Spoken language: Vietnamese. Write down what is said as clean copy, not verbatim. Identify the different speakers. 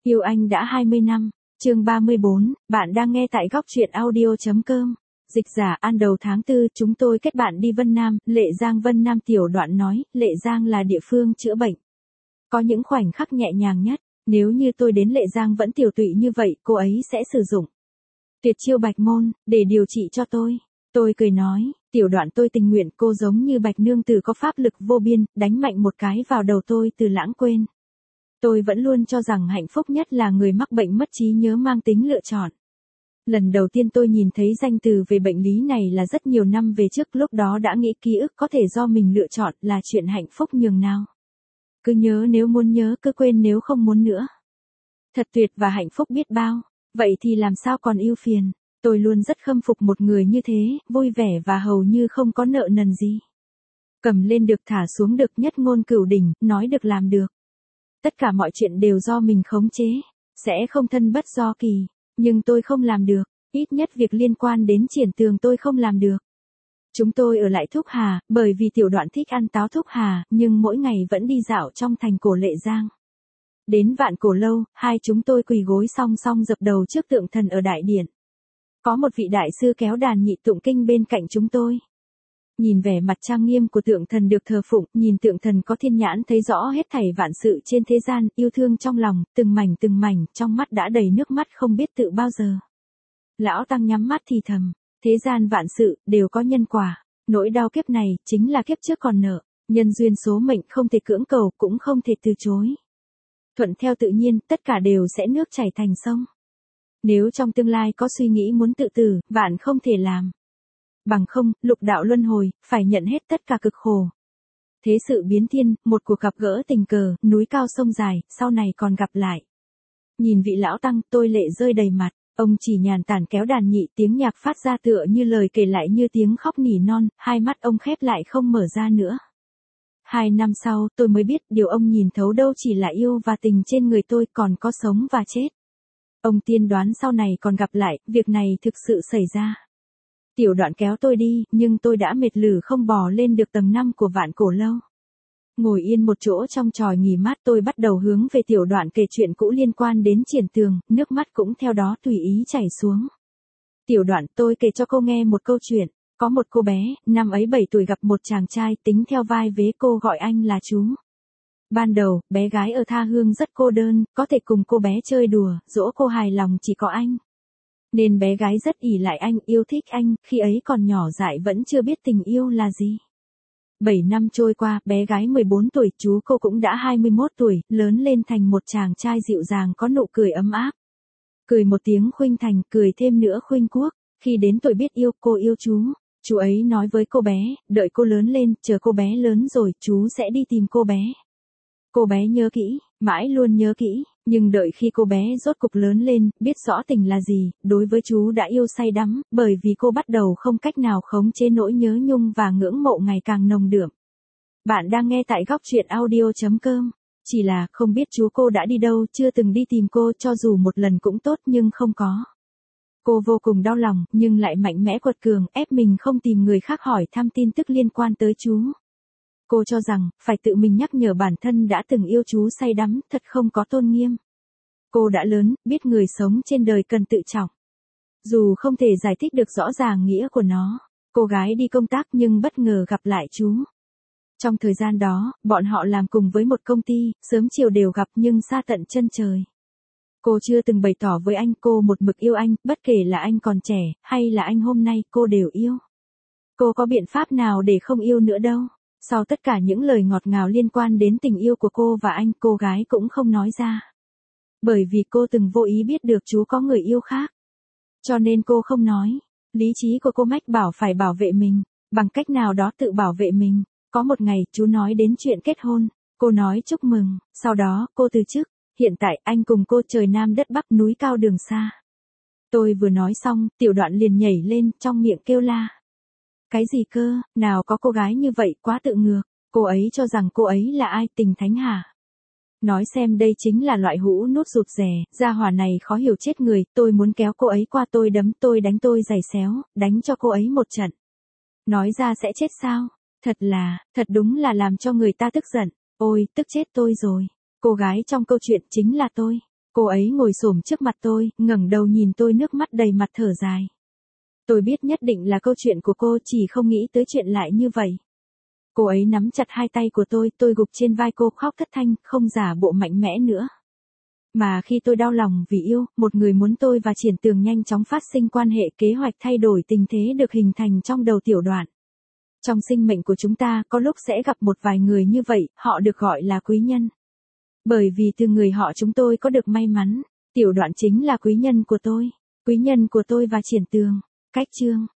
Speaker 1: Yêu anh đã 20 năm. Chương 34, bạn đang nghe tại góc truyện audio.com. Dịch giả An đầu tháng 4 chúng tôi kết bạn đi Vân Nam, Lệ Giang. Vân Nam tiểu đoạn nói, Lệ Giang là địa phương chữa bệnh. Có những khoảnh khắc nhẹ nhàng nhất, nếu như tôi đến Lệ Giang vẫn tiểu tụy như vậy, cô ấy sẽ sử dụng tuyệt chiêu bạch môn, để điều trị cho tôi. Tôi cười nói, tiểu đoạn tôi tình nguyện, cô giống như bạch nương tử có pháp lực vô biên, đánh mạnh một cái vào đầu tôi từ lãng quên. Tôi vẫn luôn cho rằng hạnh phúc nhất là người mắc bệnh mất trí nhớ mang tính lựa chọn. Lần đầu tiên tôi nhìn thấy danh từ về bệnh lý này là rất nhiều năm về trước, lúc đó đã nghĩ ký ức có thể do mình lựa chọn là chuyện hạnh phúc nhường nào. Cứ nhớ nếu muốn nhớ, cứ quên nếu không muốn nữa. Thật tuyệt và hạnh phúc biết bao, vậy thì làm sao còn ưu phiền. Tôi luôn rất khâm phục một người như thế, vui vẻ và hầu như không có nợ nần gì. Cầm lên được thả xuống được, nhất ngôn cửu đỉnh, nói được làm được. Tất cả mọi chuyện đều do mình khống chế, sẽ không thân bất do kỳ, nhưng tôi không làm được, ít nhất việc liên quan đến Triển Tường tôi không làm được. Chúng tôi ở lại Thúc Hà, bởi vì tiểu đoạn thích ăn táo Thúc Hà, nhưng mỗi ngày vẫn đi dạo trong thành cổ Lệ Giang. Đến Vạn Cổ Lâu, hai chúng tôi quỳ gối song song dập đầu trước tượng thần ở đại điện. Có một vị đại sư kéo đàn nhị tụng kinh bên cạnh chúng tôi. Nhìn vẻ mặt trang nghiêm của tượng thần được thờ phụng, nhìn tượng thần có thiên nhãn thấy rõ hết thảy vạn sự trên thế gian, yêu thương trong lòng, từng mảnh, trong mắt đã đầy nước mắt không biết tự bao giờ. Lão Tăng nhắm mắt thì thầm, thế gian vạn sự, đều có nhân quả, nỗi đau kiếp này, chính là kiếp trước còn nợ, nhân duyên số mệnh không thể cưỡng cầu, cũng không thể từ chối. Thuận theo tự nhiên, tất cả đều sẽ nước chảy thành sông. Nếu trong tương lai có suy nghĩ muốn tự tử, vạn không thể làm. Bằng không, lục đạo luân hồi, phải nhận hết tất cả cực khổ. Thế sự biến thiên, một cuộc gặp gỡ tình cờ, núi cao sông dài, sau này còn gặp lại. Nhìn vị lão tăng, tôi lệ rơi đầy mặt, ông chỉ nhàn tản kéo đàn nhị, tiếng nhạc phát ra tựa như lời kể lại như tiếng khóc nỉ non, hai mắt ông khép lại không mở ra nữa. 2 năm sau, tôi mới biết điều ông nhìn thấu đâu chỉ là yêu và tình trên người tôi, còn có sống và chết. Ông tiên đoán sau này còn gặp lại, việc này thực sự xảy ra. Tiểu đoạn kéo tôi đi, nhưng tôi đã mệt lử không bò lên được tầng 5 của Vạn Cổ Lâu. Ngồi yên một chỗ trong chòi nghỉ mát, tôi bắt đầu hướng về tiểu đoạn kể chuyện cũ liên quan đến Triển Tường, nước mắt cũng theo đó tùy ý chảy xuống. Tiểu đoạn, tôi kể cho cô nghe một câu chuyện. Có một cô bé, năm ấy 7 tuổi gặp một chàng trai, tính theo vai vế cô gọi anh là chú. Ban đầu, bé gái ở tha hương rất cô đơn, có thể cùng cô bé chơi đùa, dỗ cô hài lòng chỉ có anh. Nên bé gái rất ỷ lại anh, yêu thích anh, khi ấy còn nhỏ dại vẫn chưa biết tình yêu là gì. 7 năm trôi qua, bé gái 14 tuổi, chú cô cũng đã 21 tuổi, lớn lên thành một chàng trai dịu dàng có nụ cười ấm áp. Cười một tiếng khuynh thành, cười thêm nữa khuynh quốc. Khi đến tuổi biết yêu, cô yêu chú. Chú ấy nói với cô bé, đợi cô lớn lên, chờ cô bé lớn rồi, chú sẽ đi tìm cô bé. Cô bé nhớ kỹ, mãi luôn nhớ kỹ, nhưng đợi khi cô bé rốt cục lớn lên, biết rõ tình là gì, đối với chú đã yêu say đắm, bởi vì cô bắt đầu không cách nào khống chế nỗi nhớ nhung và ngưỡng mộ ngày càng nồng đượm. Bạn đang nghe tại góc truyện audio.com. Chỉ là không biết chú cô đã đi đâu, chưa từng đi tìm cô, cho dù một lần cũng tốt nhưng không có. Cô vô cùng đau lòng, nhưng lại mạnh mẽ quật cường, ép mình không tìm người khác hỏi thăm tin tức liên quan tới chú. Cô cho rằng, phải tự mình nhắc nhở bản thân đã từng yêu chú say đắm, thật không có tôn nghiêm. Cô đã lớn, biết người sống trên đời cần tự trọng. Dù không thể giải thích được rõ ràng nghĩa của nó, cô gái đi công tác nhưng bất ngờ gặp lại chú. Trong thời gian đó, bọn họ làm cùng với một công ty, sớm chiều đều gặp nhưng xa tận chân trời. Cô chưa từng bày tỏ với anh, cô một mực yêu anh, bất kể là anh còn trẻ, hay là anh hôm nay, cô đều yêu. Cô có biện pháp nào để không yêu nữa đâu. Sau tất cả những lời ngọt ngào liên quan đến tình yêu của cô và anh, cô gái cũng không nói ra. Bởi vì cô từng vô ý biết được chú có người yêu khác. Cho nên cô không nói. Lý trí của cô mách bảo phải bảo vệ mình, bằng cách nào đó tự bảo vệ mình. Có một ngày, chú nói đến chuyện kết hôn. Cô nói chúc mừng, sau đó, cô từ chức. Hiện tại, anh cùng cô trời Nam đất Bắc, núi cao đường xa. Tôi vừa nói xong, tiểu đoạn liền nhảy lên, trong miệng kêu la. Cái gì cơ, nào có cô gái như vậy, quá tự ngược. Cô ấy cho rằng cô ấy là ai, Tình Thánh hả? Nói xem đây chính là loại hũ nút rụt rè, gia hỏa này khó hiểu chết người, tôi muốn kéo cô ấy qua, tôi đấm, tôi đánh, tôi giày xéo, đánh cho cô ấy một trận. Nói ra sẽ chết sao? Thật đúng là làm cho người ta tức giận. Ôi, tức chết tôi rồi. Cô gái trong câu chuyện chính là tôi. Cô ấy ngồi xổm trước mặt tôi, ngẩng đầu nhìn tôi nước mắt đầy mặt thở dài. Tôi biết nhất định là câu chuyện của cô, chỉ không nghĩ tới chuyện lại như vậy. Cô ấy nắm chặt hai tay của tôi gục trên vai cô khóc thất thanh, không giả bộ mạnh mẽ nữa. Mà khi tôi đau lòng vì yêu, một người muốn tôi và Triển Tường nhanh chóng phát sinh quan hệ, kế hoạch thay đổi tình thế được hình thành trong đầu tiểu đoạn. Trong sinh mệnh của chúng ta, có lúc sẽ gặp một vài người như vậy, họ được gọi là quý nhân. Bởi vì từ người họ chúng tôi có được may mắn, tiểu đoạn chính là quý nhân của tôi và Triển Tường. Cách chương